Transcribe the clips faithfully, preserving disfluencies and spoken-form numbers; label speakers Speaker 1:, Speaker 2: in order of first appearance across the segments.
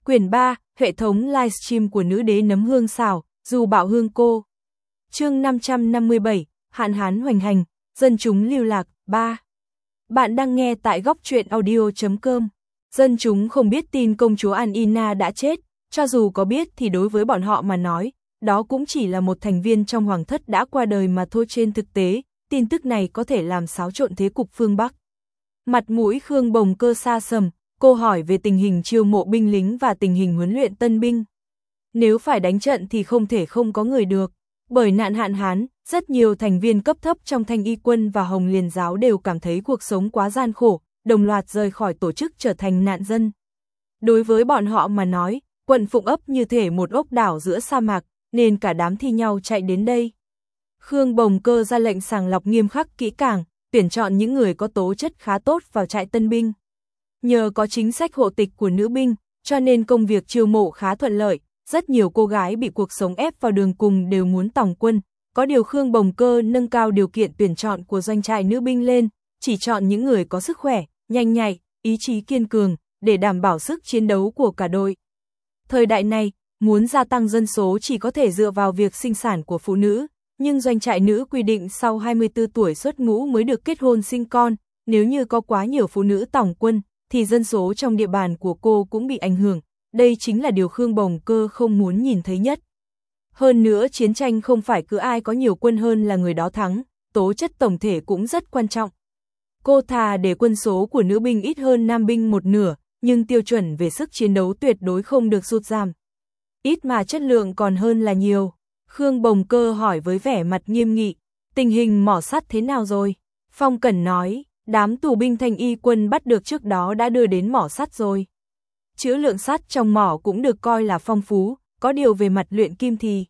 Speaker 1: Quyển ba, hệ thống livestream của nữ đế nấm hương xào, dù bạo hương cô. Chương năm trăm năm mươi bảy, hạn hán hoành hành, dân chúng lưu lạc, ba. Bạn đang nghe tại góc truyện audio chấm com. Dân chúng không biết tin công chúa Anina đã chết, cho dù có biết thì đối với bọn họ mà nói, đó cũng chỉ là một thành viên trong hoàng thất đã qua đời mà thôi. Trên thực tế, tin tức này có thể làm xáo trộn thế cục phương Bắc. Mặt mũi Khương Bồng Cơ sa sầm, cô hỏi về tình hình chiêu mộ binh lính và tình hình huấn luyện tân binh. Nếu phải đánh trận thì không thể không có người được. Bởi nạn hạn hán, rất nhiều thành viên cấp thấp trong Thanh Y quân và Hồng Liên giáo đều cảm thấy cuộc sống quá gian khổ, đồng loạt rời khỏi tổ chức trở thành nạn dân. Đối với bọn họ mà nói, quận Phụng ấp như thể một ốc đảo giữa sa mạc, nên cả đám thi nhau chạy đến đây. Khương Bồng Cơ ra lệnh sàng lọc nghiêm khắc kỹ càng, tuyển chọn những người có tố chất khá tốt vào trại tân binh. Nhờ có chính sách hộ tịch của nữ binh, cho nên công việc chiêu mộ khá thuận lợi, rất nhiều cô gái bị cuộc sống ép vào đường cùng đều muốn tòng quân. Có điều Khương Bồng Cơ nâng cao điều kiện tuyển chọn của doanh trại nữ binh lên, chỉ chọn những người có sức khỏe, nhanh nhạy, ý chí kiên cường, để đảm bảo sức chiến đấu của cả đội. Thời đại này, muốn gia tăng dân số chỉ có thể dựa vào việc sinh sản của phụ nữ, nhưng doanh trại nữ quy định sau hai mươi tư tuổi xuất ngũ mới được kết hôn sinh con, nếu như có quá nhiều phụ nữ tòng quân, thì dân số trong địa bàn của cô cũng bị ảnh hưởng, đây chính là điều Khương Bồng Cơ không muốn nhìn thấy nhất. Hơn nữa chiến tranh không phải cứ ai có nhiều quân hơn là người đó thắng, tố chất tổng thể cũng rất quan trọng. Cô thà để quân số của nữ binh ít hơn nam binh một nửa, nhưng tiêu chuẩn về sức chiến đấu tuyệt đối không được sụt giảm. Ít mà chất lượng còn hơn là nhiều. Khương Bồng Cơ hỏi với vẻ mặt nghiêm nghị, tình hình mỏ sắt thế nào rồi? Phong Cẩn nói, đám tù binh Thanh Y quân bắt được trước đó đã đưa đến mỏ sắt rồi. Trữ lượng sắt trong mỏ cũng được coi là phong phú, có điều về mặt luyện kim thì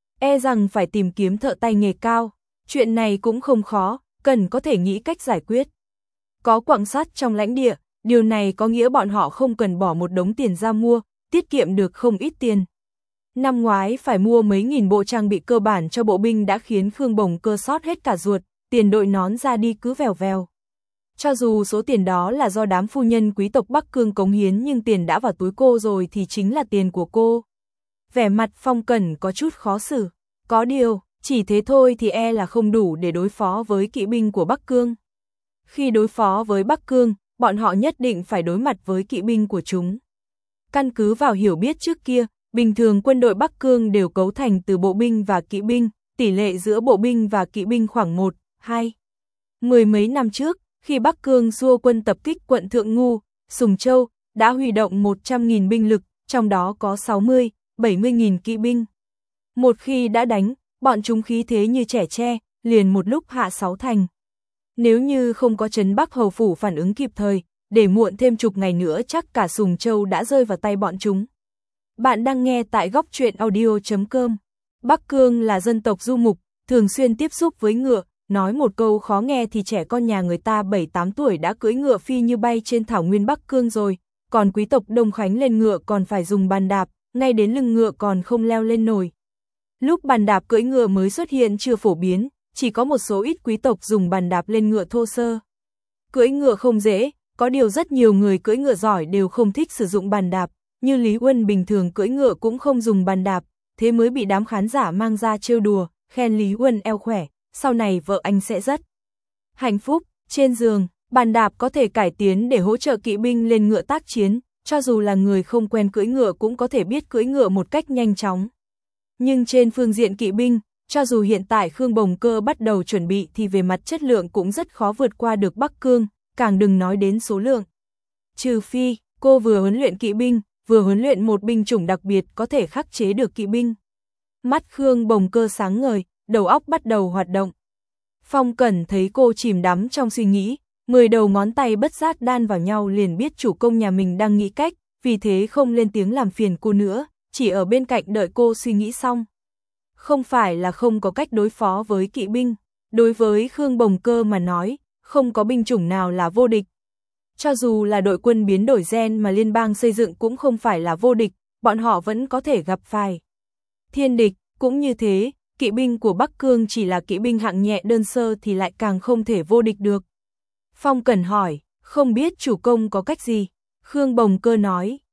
Speaker 1: e rằng phải tìm kiếm thợ tay nghề cao, chuyện này cũng không khó, cần có thể nghĩ cách giải quyết. Có quặng sắt trong lãnh địa, điều này có nghĩa bọn họ không cần bỏ một đống tiền ra mua, tiết kiệm được không ít tiền. Năm ngoái phải mua mấy nghìn bộ trang bị cơ bản cho bộ binh đã khiến Khương Bồng Cơ sót hết cả ruột, tiền đội nón ra đi cứ vèo vèo. Cho dù số tiền đó là do đám phu nhân quý tộc Bắc Cương cống hiến nhưng tiền đã vào túi cô rồi thì chính là tiền của cô. Vẻ mặt Phong Cẩn có chút khó xử, có điều, chỉ thế thôi thì e là không đủ để đối phó với kỵ binh của Bắc Cương. Khi đối phó với Bắc Cương, bọn họ nhất định phải đối mặt với kỵ binh của chúng. Căn cứ vào hiểu biết trước kia, bình thường quân đội Bắc Cương đều cấu thành từ bộ binh và kỵ binh, tỷ lệ giữa bộ binh và kỵ binh khoảng một, hai. Mười mấy năm trước, khi Bắc Cương xua quân tập kích quận Thượng Ngu, Sùng Châu, đã huy động một trăm nghìn binh lực, trong đó có sáu mươi, bảy mươi nghìn kỵ binh. Một khi đã đánh, bọn chúng khí thế như trẻ tre, liền một lúc hạ sáu thành. Nếu như không có trấn Bắc Hầu Phủ phản ứng kịp thời, để muộn thêm chục ngày nữa chắc cả Sùng Châu đã rơi vào tay bọn chúng. Bạn đang nghe tại góc truyện audio chấm com. Bắc Cương là dân tộc du mục, thường xuyên tiếp xúc với ngựa, nói một câu khó nghe thì trẻ con nhà người ta bảy tám tuổi đã cưỡi ngựa phi như bay trên thảo nguyên Bắc Cương rồi, còn quý tộc Đông Khánh lên ngựa còn phải dùng bàn đạp, ngay đến lưng ngựa còn không leo lên nổi. Lúc bàn đạp cưỡi ngựa mới xuất hiện chưa phổ biến, chỉ có một số ít quý tộc dùng bàn đạp lên ngựa thô sơ. Cưỡi ngựa không dễ, có điều rất nhiều người cưỡi ngựa giỏi đều không thích sử dụng bàn đạp, như Lý Uân bình thường cưỡi ngựa cũng không dùng bàn đạp, thế mới bị đám khán giả mang ra trêu đùa, khen Lý Uân eo khỏe, sau này vợ anh sẽ rất hạnh phúc. Trên giường, bàn đạp có thể cải tiến để hỗ trợ kỵ binh lên ngựa tác chiến, cho dù là người không quen cưỡi ngựa cũng có thể biết cưỡi ngựa một cách nhanh chóng. Nhưng trên phương diện kỵ binh, cho dù hiện tại Khương Bồng Cơ bắt đầu chuẩn bị thì về mặt chất lượng cũng rất khó vượt qua được Bắc Cương, càng đừng nói đến số lượng. Trừ phi, cô vừa huấn luyện kỵ binh, vừa huấn luyện một binh chủng đặc biệt có thể khắc chế được kỵ binh. Mắt Khương Bồng Cơ sáng ngời, đầu óc bắt đầu hoạt động. Phong Cẩn thấy cô chìm đắm trong suy nghĩ, mười đầu ngón tay bất giác đan vào nhau liền biết chủ công nhà mình đang nghĩ cách, vì thế không lên tiếng làm phiền cô nữa, chỉ ở bên cạnh đợi cô suy nghĩ xong. Không phải là không có cách đối phó với kỵ binh, đối với Khương Bồng Cơ mà nói, không có binh chủng nào là vô địch. Cho dù là đội quân biến đổi gen mà liên bang xây dựng cũng không phải là vô địch, bọn họ vẫn có thể gặp phải thiên địch, cũng như thế, kỵ binh của Bắc Cương chỉ là kỵ binh hạng nhẹ đơn sơ thì lại càng không thể vô địch được. Phong Cẩn hỏi, không biết chủ công có cách gì? Khương Bồng Cơ nói,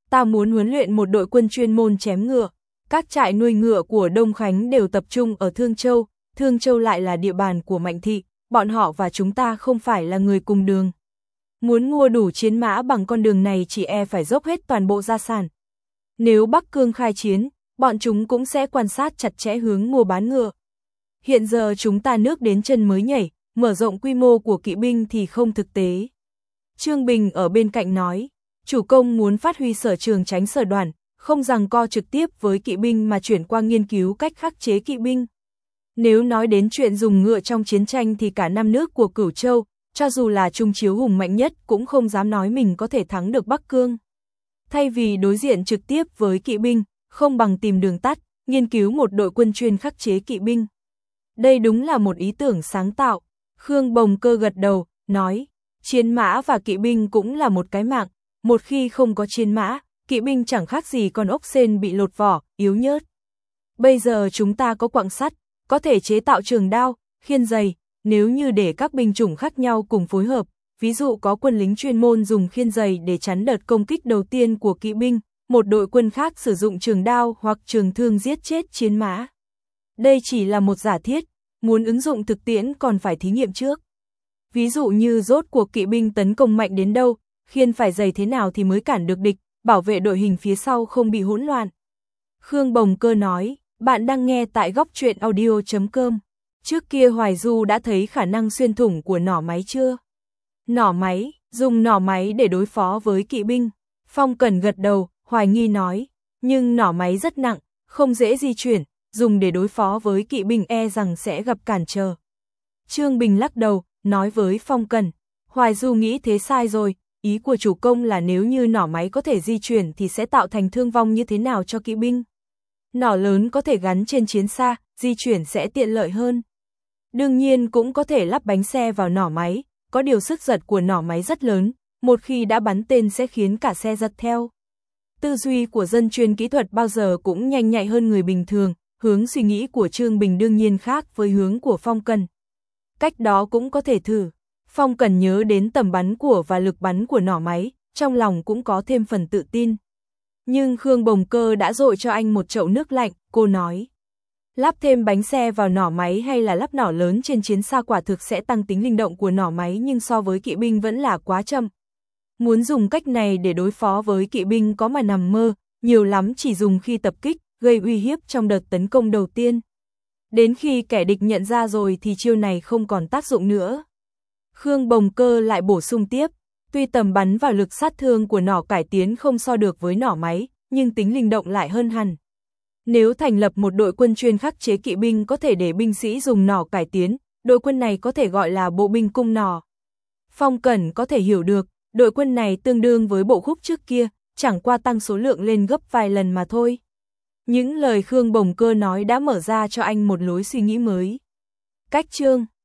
Speaker 1: ta muốn huấn luyện một đội quân chuyên môn chém ngựa. Các trại nuôi ngựa của Đông Khánh đều tập trung ở Thương Châu, Thương Châu lại là địa bàn của Mạnh Thị, bọn họ và chúng ta không phải là người cùng đường. Muốn mua đủ chiến mã bằng con đường này chỉ e phải dốc hết toàn bộ gia sản. Nếu Bắc Cương khai chiến, bọn chúng cũng sẽ quan sát chặt chẽ hướng mua bán ngựa. Hiện giờ chúng ta nước đến chân mới nhảy, mở rộng quy mô của kỵ binh thì không thực tế. Trương Bình ở bên cạnh nói, chủ công muốn phát huy sở trường tránh sở đoàn, không giằng co trực tiếp với kỵ binh mà chuyển qua nghiên cứu cách khắc chế kỵ binh. Nếu nói đến chuyện dùng ngựa trong chiến tranh thì cả năm nước của Cửu Châu, cho dù là Trung Chiếu hùng mạnh nhất cũng không dám nói mình có thể thắng được Bắc Cương. Thay vì đối diện trực tiếp với kỵ binh, không bằng tìm đường tắt, nghiên cứu một đội quân chuyên khắc chế kỵ binh. Đây đúng là một ý tưởng sáng tạo. Khương Bồng Cơ gật đầu, nói, chiến mã và kỵ binh cũng là một cái mạng, một khi không có chiến mã, kỵ binh chẳng khác gì con ốc sên bị lột vỏ, yếu nhớt. Bây giờ chúng ta có quặng sắt, có thể chế tạo trường đao, khiên giày, nếu như để các binh chủng khác nhau cùng phối hợp, ví dụ có quân lính chuyên môn dùng khiên giày để chắn đợt công kích đầu tiên của kỵ binh, một đội quân khác sử dụng trường đao hoặc trường thương giết chết chiến mã. Đây chỉ là một giả thiết, muốn ứng dụng thực tiễn còn phải thí nghiệm trước. Ví dụ như rốt cuộc kỵ binh tấn công mạnh đến đâu, khiên phải dày thế nào thì mới cản được địch, bảo vệ đội hình phía sau không bị hỗn loạn. Khương Bồng Cơ nói, bạn đang nghe tại góc truyện audio chấm com. Trước kia Hoài Du đã thấy khả năng xuyên thủng của nỏ máy chưa? Nỏ máy, dùng nỏ máy để đối phó với kỵ binh. Phong Cẩn gật đầu, hoài nghi nói, nhưng nỏ máy rất nặng, không dễ di chuyển, dùng để đối phó với kỵ binh e rằng sẽ gặp cản trở. Trương Bình lắc đầu, nói với Phong Cẩn, Hoài Du nghĩ thế sai rồi, ý của chủ công là nếu như nỏ máy có thể di chuyển thì sẽ tạo thành thương vong như thế nào cho kỵ binh. Nỏ lớn có thể gắn trên chiến xa, di chuyển sẽ tiện lợi hơn. Đương nhiên cũng có thể lắp bánh xe vào nỏ máy, có điều sức giật của nỏ máy rất lớn, một khi đã bắn tên sẽ khiến cả xe giật theo. Tư duy của dân chuyên kỹ thuật bao giờ cũng nhanh nhạy hơn người bình thường, hướng suy nghĩ của Trương Bình đương nhiên khác với hướng của Phong Cẩn. Cách đó cũng có thể thử. Phong Cẩn nhớ đến tầm bắn của và lực bắn của nỏ máy, trong lòng cũng có thêm phần tự tin. Nhưng Khương Bồng Cơ đã dội cho anh một chậu nước lạnh, cô nói. Lắp thêm bánh xe vào nỏ máy hay là lắp nỏ lớn trên chiến xa quả thực sẽ tăng tính linh động của nỏ máy nhưng so với kỵ binh vẫn là quá chậm. Muốn dùng cách này để đối phó với kỵ binh có mà nằm mơ, nhiều lắm chỉ dùng khi tập kích, gây uy hiếp trong đợt tấn công đầu tiên. Đến khi kẻ địch nhận ra rồi thì chiêu này không còn tác dụng nữa. Khương Bồng Cơ lại bổ sung tiếp, tuy tầm bắn và lực sát thương của nỏ cải tiến không so được với nỏ máy, nhưng tính linh động lại hơn hẳn. Nếu thành lập một đội quân chuyên khắc chế kỵ binh có thể để binh sĩ dùng nỏ cải tiến, đội quân này có thể gọi là bộ binh cung nỏ. Phong Cẩn có thể hiểu được, đội quân này tương đương với bộ khúc trước kia, chẳng qua tăng số lượng lên gấp vài lần mà thôi. Những lời Khương Bồng Cơ nói đã mở ra cho anh một lối suy nghĩ mới. Cách chương